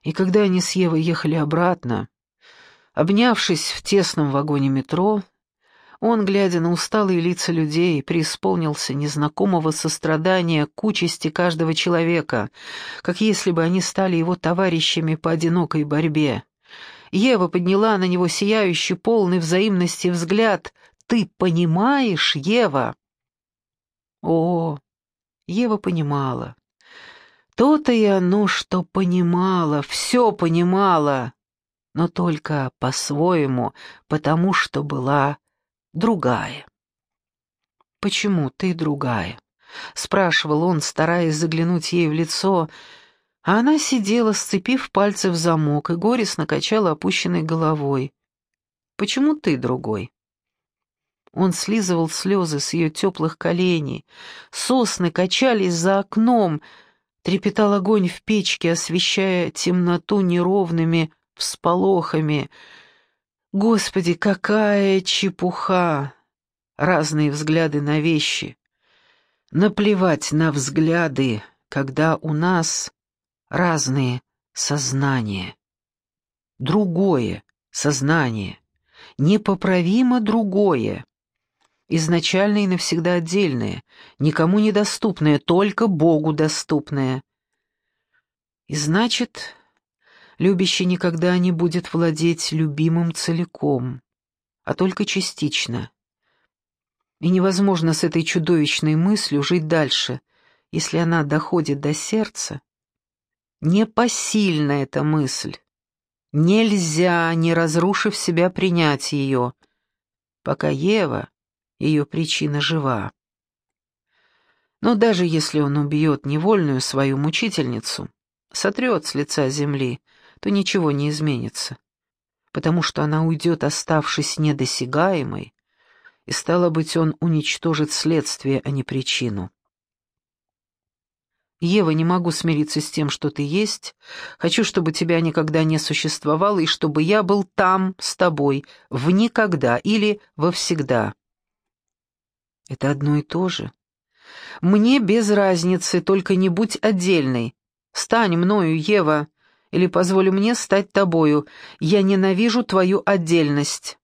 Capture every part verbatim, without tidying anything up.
И когда они с Евой ехали обратно, обнявшись в тесном вагоне метро, он, глядя на усталые лица людей, преисполнился незнакомого сострадания к участи каждого человека, как если бы они стали его товарищами по одинокой борьбе. Ева подняла на него сияющий, полный взаимности взгляд. «Ты понимаешь, Ева?» О, Ева понимала. То-то и оно, что понимала, все понимала, но только по-своему, потому что была другая. «Почему ты другая?» — спрашивал он, стараясь заглянуть ей в лицо, а она сидела, сцепив пальцы в замок, и горестно качала опущенной головой. «Почему ты другой?» Он слизывал слезы с ее теплых коленей, сосны качались за окном, трепетал огонь в печке, освещая темноту неровными всполохами. Господи, какая чепуха! Разные взгляды на вещи. Наплевать на взгляды, когда у нас разные сознания. Другое сознание, непоправимо другое. Изначально и навсегда отдельное, никому недоступное, только Богу доступное. И значит, любящий никогда не будет владеть любимым целиком, а только частично. И невозможно с этой чудовищной мыслью жить дальше, если она доходит до сердца. Непосильна эта мысль. Нельзя, не разрушив себя, принять ее, пока Ева, ее причина, жива. Но даже если он убьет невольную свою мучительницу, сотрет с лица земли, то ничего не изменится, потому что она уйдет, оставшись недосягаемой, и, стало быть, он уничтожит следствие, а не причину. «Ева, не могу смириться с тем, что ты есть. Хочу, чтобы тебя никогда не существовало, и чтобы я был там, с тобой, в никогда или во всегда». Это одно и то же. Мне без разницы, только не будь отдельной. Стань мною, Ева, или позволь мне стать тобою. Я ненавижу твою отдельность.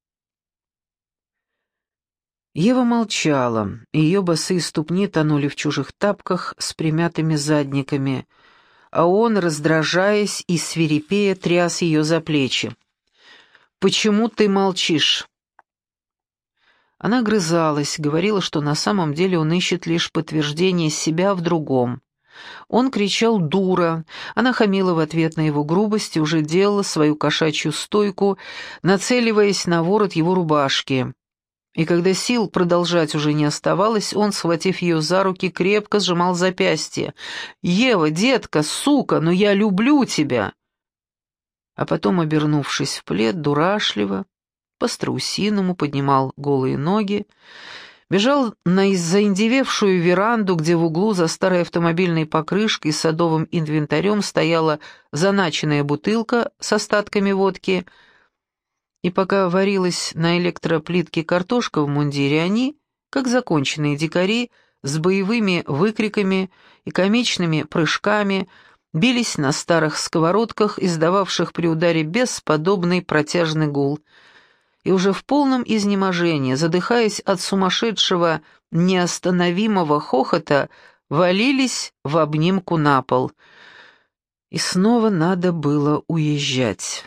Ева молчала, и ее босые ступни тонули в чужих тапках с примятыми задниками, а он, раздражаясь и свирепея, тряс ее за плечи. «Почему ты молчишь?» Она грызалась, говорила, что на самом деле он ищет лишь подтверждение себя в другом. Он кричал «дура», она хамила в ответ на его грубость и уже делала свою кошачью стойку, нацеливаясь на ворот его рубашки. И когда сил продолжать уже не оставалось, он, схватив ее за руки, крепко сжимал запястье. «Ева, детка, сука, но я люблю тебя!» А потом, обернувшись в плед, дурашливо, по-страусиному поднимал голые ноги, бежал на заиндевевшую веранду, где в углу за старой автомобильной покрышкой и садовым инвентарем стояла заначенная бутылка с остатками водки, и пока варилась на электроплитке картошка в мундире, они, как законченные дикари, с боевыми выкриками и комичными прыжками бились на старых сковородках, издававших при ударе бесподобный протяжный гул, и уже в полном изнеможении, задыхаясь от сумасшедшего, неостановимого хохота, валились в обнимку на пол. И снова надо было уезжать.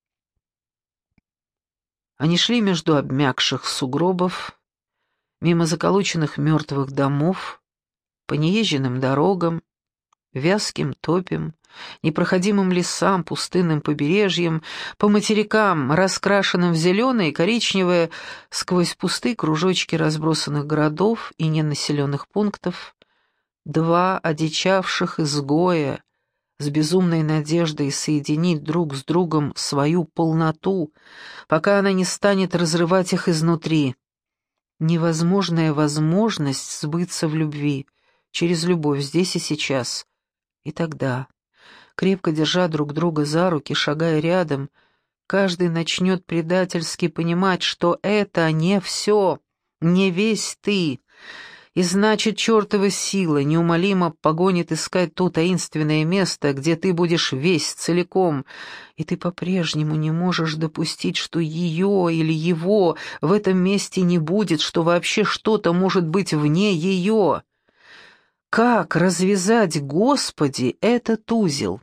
Они шли между обмякших сугробов, мимо заколоченных мертвых домов, по неезженным дорогам, вязким топям, непроходимым лесам, пустынным побережьям, по материкам, раскрашенным в зеленое и коричневое, сквозь пустые кружочки разбросанных городов и ненаселенных пунктов, два одичавших изгоя с безумной надеждой соединить друг с другом свою полноту, пока она не станет разрывать их изнутри. Невозможная возможность сбыться в любви, через любовь здесь и сейчас. И тогда, крепко держа друг друга за руки, шагая рядом, каждый начнет предательски понимать, что это не все, не весь ты, И значит, чертова сила неумолимо погонит искать то таинственное место, где ты будешь весь целиком, и ты по-прежнему не можешь допустить, что ее или его в этом месте не будет, что вообще что-то может быть вне ее. Как развязать, Господи, этот узел?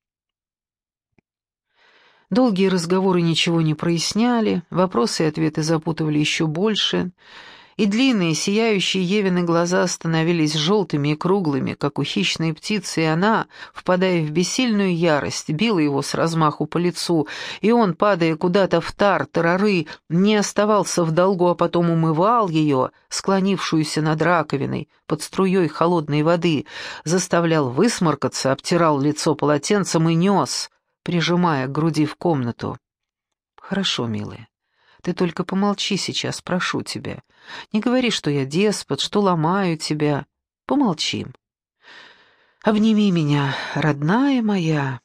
Долгие разговоры ничего не проясняли, вопросы и ответы запутывали еще больше, и длинные, сияющие Евины глаза становились желтыми и круглыми, как у хищной птицы, и она, впадая в бессильную ярость, била его с размаху по лицу, и он, падая куда-то в тар-тарары, не оставался в долгу, а потом умывал ее, склонившуюся над раковиной, под струей холодной воды, заставлял высморкаться, обтирал лицо полотенцем и нес, прижимая к груди в комнату. «Хорошо, милая. Ты только помолчи сейчас, прошу тебя. Не говори, что я деспот, что ломаю тебя. Помолчим. Обними меня, родная моя».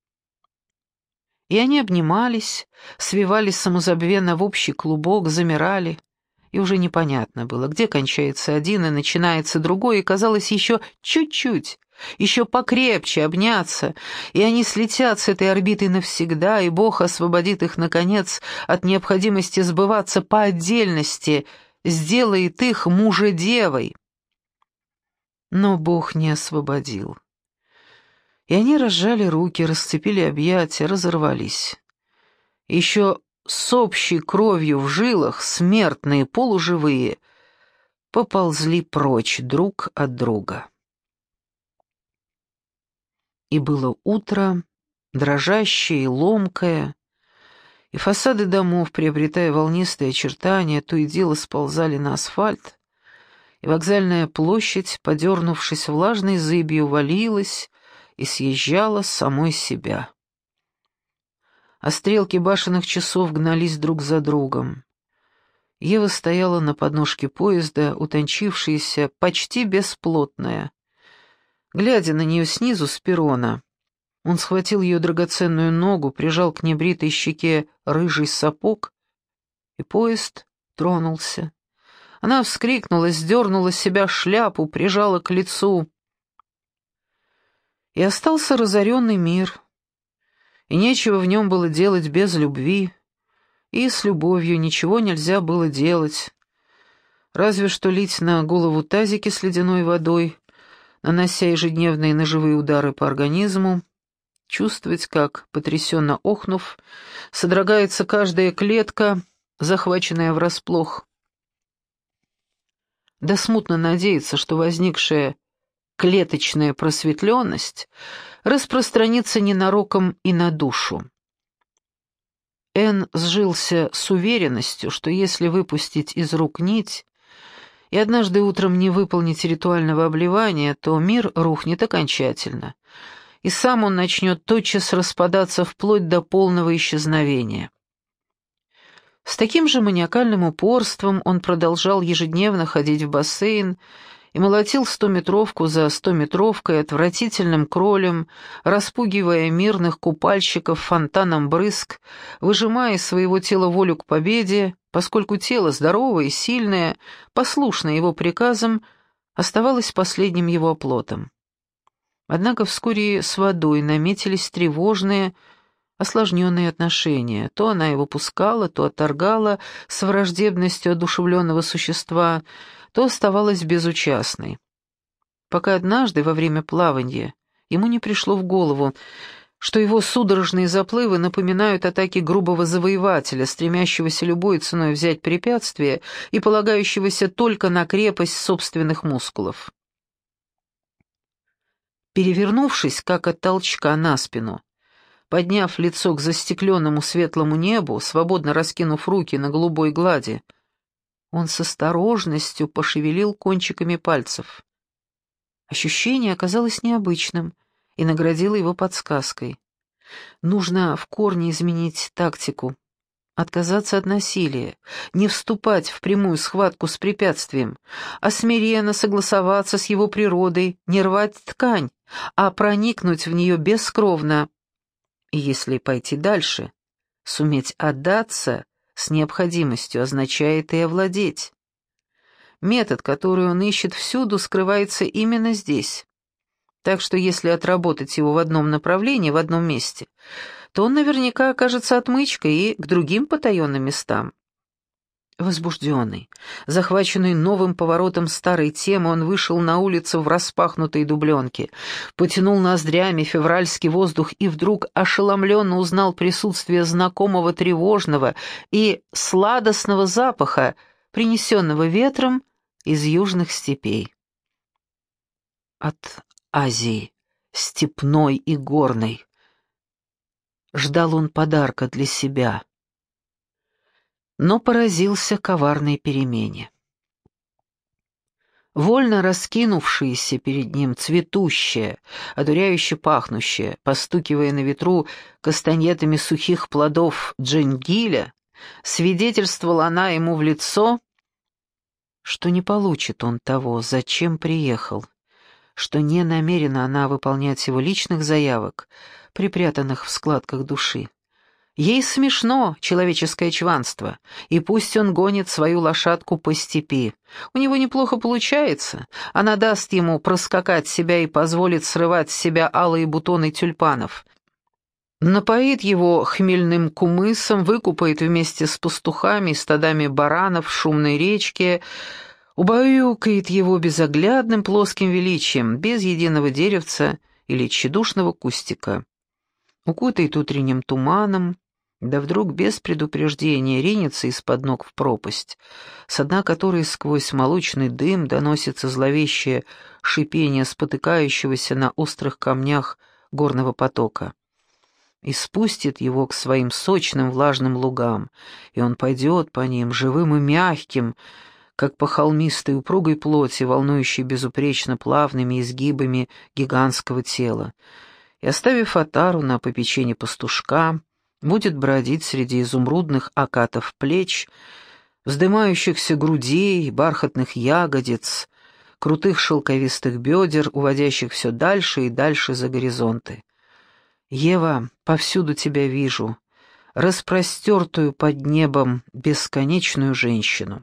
И они обнимались, свивались самозабвенно в общий клубок, замирали. И уже непонятно было, где кончается один и начинается другой, и казалось еще чуть-чуть, еще покрепче обняться, и они слетят с этой орбиты навсегда, и Бог освободит их, наконец, от необходимости сбываться по отдельности, сделает их мужа-девой. Но Бог не освободил. И они разжали руки, расцепили объятия, разорвались. Еще с общей кровью в жилах смертные, полуживые, поползли прочь друг от друга. И было утро, дрожащее и ломкое, и фасады домов, приобретая волнистые очертания, то и дело сползали на асфальт, и вокзальная площадь, подернувшись влажной зыбью, валилась и съезжала с самой себя. А стрелки башенных часов гнались друг за другом. Ева стояла на подножке поезда, утончившаяся, почти бесплотная. Глядя на нее снизу с перрона, он схватил ее драгоценную ногу, прижал к небритой щеке рыжий сапог, и поезд тронулся. Она вскрикнула, сдернула с себя шляпу, прижала к лицу. И остался разоренный мир, и нечего в нем было делать без любви, и с любовью ничего нельзя было делать, разве что лить на голову тазики с ледяной водой, нанося ежедневные ножевые удары по организму, чувствовать, как, потрясенно охнув, содрогается каждая клетка, захваченная врасплох. Да смутно надеяться, что возникшая клеточная просветленность распространится ненароком и на душу. Эн сжился с уверенностью, что если выпустить из рук нить и однажды утром не выполнить ритуального обливания, то мир рухнет окончательно, и сам он начнет тотчас распадаться вплоть до полного исчезновения. С таким же маниакальным упорством он продолжал ежедневно ходить в бассейн и молотил стометровку за стометровкой отвратительным кролем, распугивая мирных купальщиков фонтаном брызг, выжимая из своего тела волю к победе, поскольку тело здоровое и сильное, послушное его приказам, оставалось последним его оплотом. Однако вскоре с водой наметились тревожные, осложненные отношения. То она его пускала, то отторгала с враждебностью одушевленного существа, то оставалась безучастной. Пока однажды во время плавания ему не пришло в голову, что его судорожные заплывы напоминают атаки грубого завоевателя, стремящегося любой ценой взять препятствие и полагающегося только на крепость собственных мускулов. Перевернувшись, как от толчка на спину, подняв лицо к застекленному светлому небу, свободно раскинув руки на голубой глади, он с осторожностью пошевелил кончиками пальцев. Ощущение оказалось необычным и наградило его подсказкой. Нужно в корне изменить тактику, отказаться от насилия, не вступать в прямую схватку с препятствием, а смиренно согласоваться с его природой, не рвать ткань, а проникнуть в нее бескровно. И если пойти дальше, суметь отдаться с необходимостью означает и овладеть. Метод, который он ищет всюду, скрывается именно здесь. Так что если отработать его в одном направлении, в одном месте, то он наверняка окажется отмычкой и к другим потаенным местам. Возбужденный, захваченный новым поворотом старой темы, он вышел на улицу в распахнутой дубленке, потянул ноздрями февральский воздух и вдруг ошеломленно узнал присутствие знакомого тревожного и сладостного запаха, принесенного ветром из южных степей. От Азии, степной и горной, ждал он подарка для себя, но поразился коварной перемене. Вольно раскинувшееся перед ним цветущее, одуряюще пахнущее, постукивая на ветру кастаньетами сухих плодов джингиля, свидетельствовала она ему в лицо, что не получит он того, зачем приехал, что не намерена она выполнять его личных заявок, припрятанных в складках души. Ей смешно человеческое чванство, и пусть он гонит свою лошадку по степи. У него неплохо получается, она даст ему проскакать себя и позволит срывать с себя алые бутоны тюльпанов. Напоит его хмельным кумысом, выкупает вместе с пастухами и стадами баранов в шумной речке, убаюкает его безоглядным плоским величием, без единого деревца или тщедушного кустика. Укутает утренним туманом, да вдруг без предупреждения ринется из-под ног в пропасть, с дна которой сквозь молочный дым доносится зловещее шипение спотыкающегося на острых камнях горного потока. И спустит его к своим сочным влажным лугам, и он пойдет по ним живым и мягким, как по холмистой упругой плоти, волнующей безупречно плавными изгибами гигантского тела, и, оставив отару на попечении пастушка, будет бродить среди изумрудных окатов плеч, вздымающихся грудей, бархатных ягодиц, крутых шелковистых бедер, уводящих все дальше и дальше за горизонты. «Ева, повсюду тебя вижу, распростертую под небом бесконечную женщину».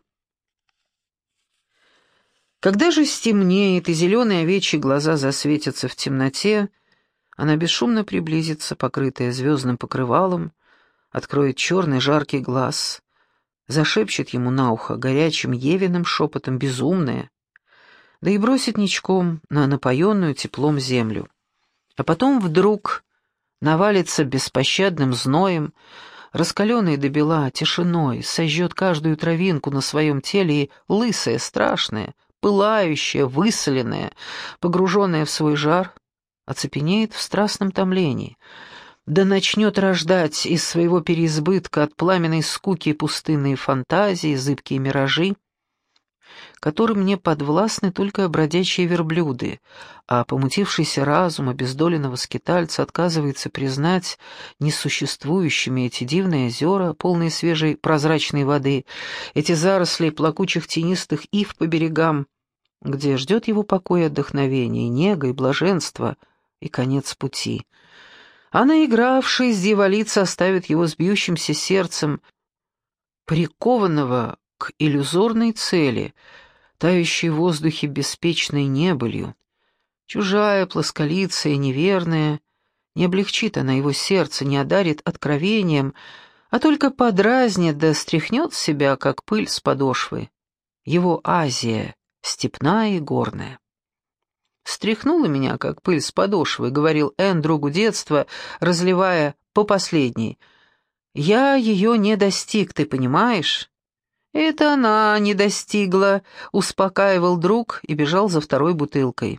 Когда же стемнеет и зеленые овечьи глаза засветятся в темноте, она бесшумно приблизится, покрытая звездным покрывалом, откроет черный жаркий глаз, зашепчет ему на ухо горячим Евиным шепотом безумное, да и бросит ничком на напоенную теплом землю. А потом вдруг навалится беспощадным зноем, раскаленной до бела тишиной, сожжет каждую травинку на своем теле и лысая, страшная, пылающая, высоленная, погруженная в свой жар, оцепенеет в страстном томлении, да начнет рождать из своего переизбытка от пламенной скуки пустынные фантазии, зыбкие миражи, которым не подвластны только бродячие верблюды, а помутившийся разум обездоленного скитальца отказывается признать несуществующими эти дивные озера, полные свежей прозрачной воды, эти заросли плакучих тенистых ив по берегам, где ждет его покой и отдохновение, нега и блаженство, и конец пути. А наигравшись, дьяволица оставит его с бьющимся сердцем, прикованного к иллюзорной цели, тающей в воздухе беспечной небылью. Чужая, плосколицая, неверная, не облегчит она его сердце, не одарит откровением, а только подразнит да стряхнет с себя, как пыль с подошвы. Его Азия, степная и горная. «Стряхнула меня, как пыль с подошвы», — говорил Энн другу детства, разливая по последней. «Я ее не достиг, ты понимаешь?» «Это она не достигла», — успокаивал друг и бежал за второй бутылкой.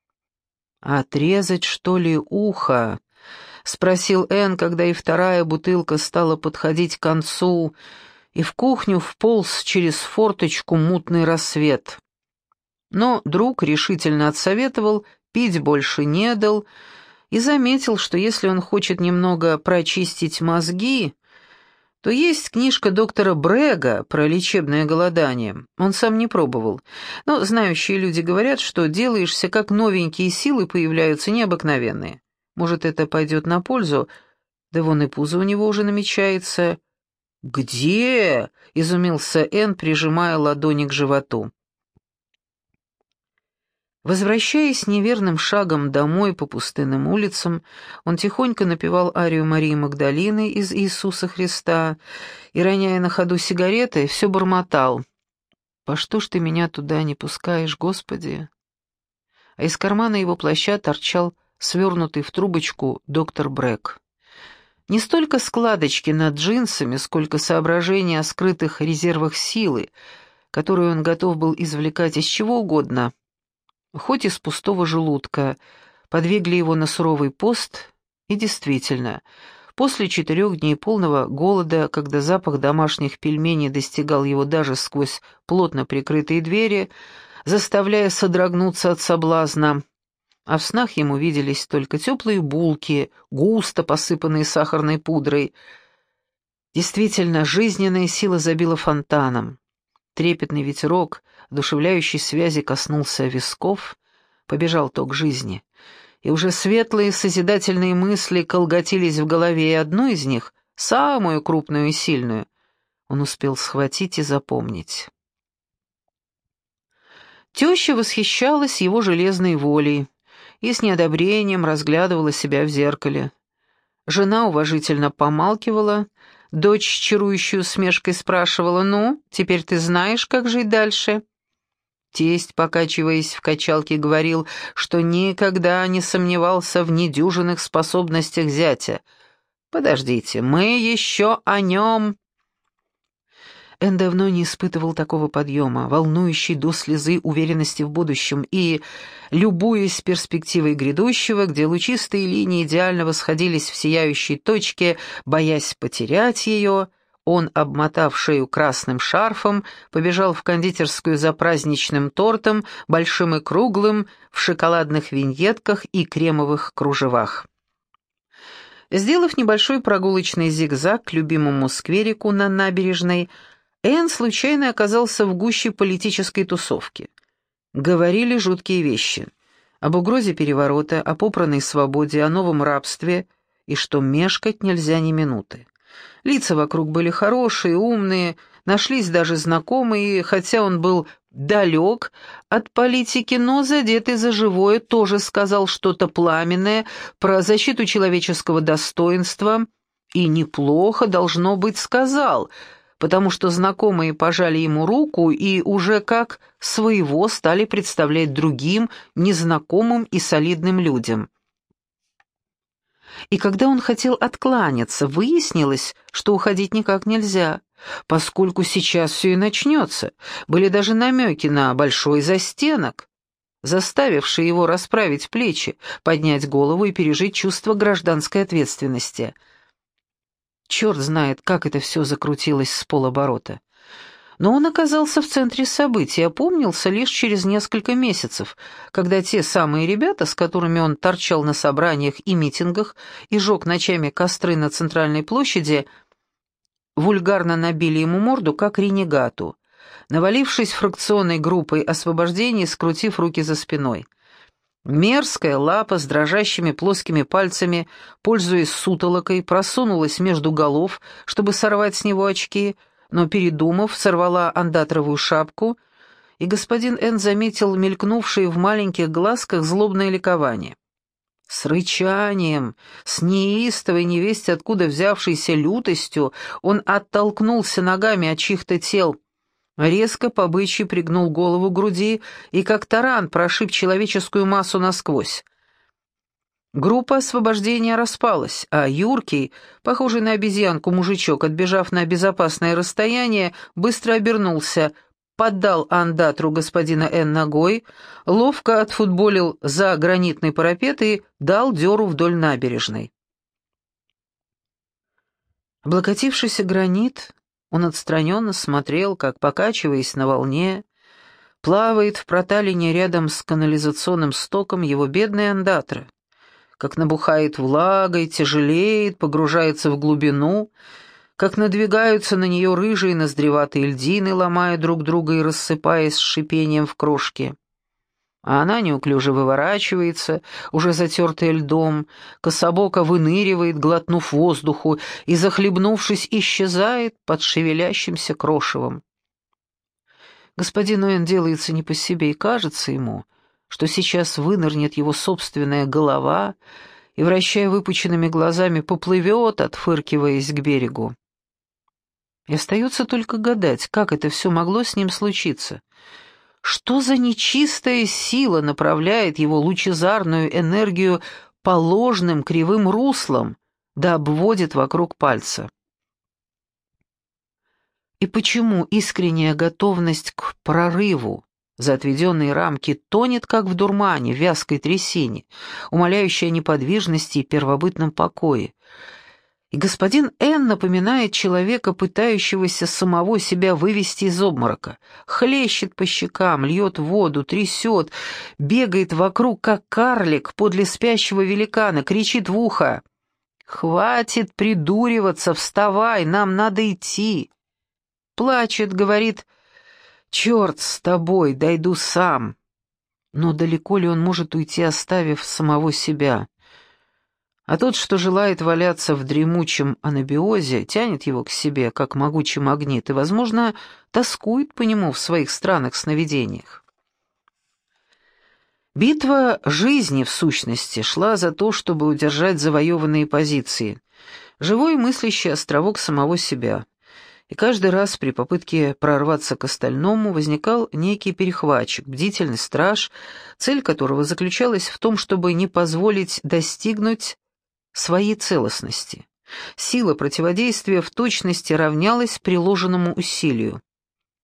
«Отрезать, что ли, ухо?» — спросил Энн, когда и вторая бутылка стала подходить к концу, и в кухню вполз через форточку мутный рассвет. Но друг решительно отсоветовал, пить больше не дал, и заметил, что если он хочет немного прочистить мозги, то есть книжка доктора Брега про лечебное голодание. Он сам не пробовал, но знающие люди говорят, что делаешься как новенькие, силы появляются необыкновенные. Может, это пойдет на пользу, да вон и пузо у него уже намечается. «Где?» — изумился Энн, прижимая ладони к животу. Возвращаясь неверным шагом домой по пустынным улицам, он тихонько напевал арию Марии Магдалины из «Иисуса Христа» и, роняя на ходу сигареты, все бормотал: «По что ж ты меня туда не пускаешь, Господи?» А из кармана его плаща торчал свернутый в трубочку доктор Брэк. Не столько складочки над джинсами, сколько соображения о скрытых резервах силы, которую он готов был извлекать из чего угодно, хоть из пустого желудка, подвигли его на суровый пост, и действительно, после четырех дней полного голода, когда запах домашних пельменей достигал его даже сквозь плотно прикрытые двери, заставляя содрогнуться от соблазна, а в снах ему виделись только теплые булки, густо посыпанные сахарной пудрой. Действительно, жизненная сила забила фонтаном. Трепетный ветерок, одушевляющий связи, коснулся висков, побежал ток жизни, и уже светлые созидательные мысли колготились в голове, и одну из них, самую крупную и сильную, он успел схватить и запомнить. Теща восхищалась его железной волей и с неодобрением разглядывала себя в зеркале. Жена уважительно помалкивала, дочь с чарующей усмешкой спрашивала: «Ну, теперь ты знаешь, как жить дальше?» Тесть, покачиваясь в качалке, говорил, что никогда не сомневался в недюжинных способностях зятя. «Подождите, мы еще о нем...» Эн давно не испытывал такого подъема, волнующей до слезы уверенности в будущем, и, любуясь перспективой грядущего, где лучистые линии идеально восходились в сияющей точке, боясь потерять ее, он, обмотав шею красным шарфом, побежал в кондитерскую за праздничным тортом, большим и круглым, в шоколадных виньетках и кремовых кружевах. Сделав небольшой прогулочный зигзаг к любимому скверику на набережной, Эн случайно оказался в гуще политической тусовки. Говорили жуткие вещи. Об угрозе переворота, о попранной свободе, о новом рабстве, и что мешкать нельзя ни минуты. Лица вокруг были хорошие, умные, нашлись даже знакомые, хотя он был далек от политики, но задетый за живое тоже сказал что-то пламенное про защиту человеческого достоинства, и неплохо, должно быть, сказал, потому что знакомые пожали ему руку и уже как своего стали представлять другим, незнакомым и солидным людям. И когда он хотел откланяться, выяснилось, что уходить никак нельзя, поскольку сейчас все и начнется. Были даже намеки на большой застенок, заставивший его расправить плечи, поднять голову и пережить чувство гражданской ответственности. Черт знает, как это все закрутилось с полоборота. Но он оказался в центре событий, опомнился лишь через несколько месяцев, когда те самые ребята, с которыми он торчал на собраниях и митингах и жег ночами костры на центральной площади, вульгарно набили ему морду, как ренегату, навалившись фракционной группой освобождения и скрутив руки за спиной. Мерзкая лапа с дрожащими плоскими пальцами, пользуясь сутолокой, просунулась между голов, чтобы сорвать с него очки, но, передумав, сорвала андатровую шапку, и господин Н. заметил мелькнувшее в маленьких глазках злобное ликование. С рычанием, с неистовой невесть откуда взявшейся лютостью, он оттолкнулся ногами от чьих-то тел, резко по бычьи пригнул голову к груди и как таран прошиб человеческую массу насквозь. Группа освобождения распалась, а юркий, похожий на обезьянку мужичок, отбежав на безопасное расстояние, быстро обернулся, поддал андатру господина Н. ногой, ловко отфутболил за гранитный парапет и дал дёру вдоль набережной. Облокотившийся гранит, он отстраненно смотрел, как, покачиваясь на волне, плавает в проталине рядом с канализационным стоком его бедная андатра, как набухает влагой, тяжелеет, погружается в глубину, как надвигаются на нее рыжие ноздреватые льдины, ломая друг друга и рассыпаясь с шипением в крошки. А она неуклюже выворачивается, уже затертая льдом, кособоко выныривает, глотнув воздуху, и, захлебнувшись, исчезает под шевелящимся крошевом. Господину Н. делается не по себе, и кажется ему, что сейчас вынырнет его собственная голова и, вращая выпученными глазами, поплывет, отфыркиваясь к берегу. И остается только гадать, как это все могло с ним случиться. Что за нечистая сила направляет его лучезарную энергию по ложным кривым руслам, да обводит вокруг пальца? И почему искренняя готовность к прорыву за отведенные рамки тонет, как в дурмане, в вязкой трясине, умоляющей о неподвижности и первобытном покое? И господин Н напоминает человека, пытающегося самого себя вывести из обморока. Хлещет по щекам, льет воду, трясет, бегает вокруг, как карлик подле спящего великана, кричит в ухо: «Хватит придуриваться, вставай, нам надо идти!» Плачет, говорит: «Черт с тобой, дойду сам». Но далеко ли он может уйти, оставив самого себя? А тот, что желает валяться в дремучем анабиозе, тянет его к себе, как могучий магнит, и, возможно, тоскует по нему в своих странных сновидениях. Битва жизни, в сущности, шла за то, чтобы удержать завоеванные позиции, живой мыслящий островок самого себя. И каждый раз при попытке прорваться к остальному возникал некий перехватчик, бдительный страж, цель которого заключалась в том, чтобы не позволить достигнуть своей целостности. Сила противодействия в точности равнялась приложенному усилию.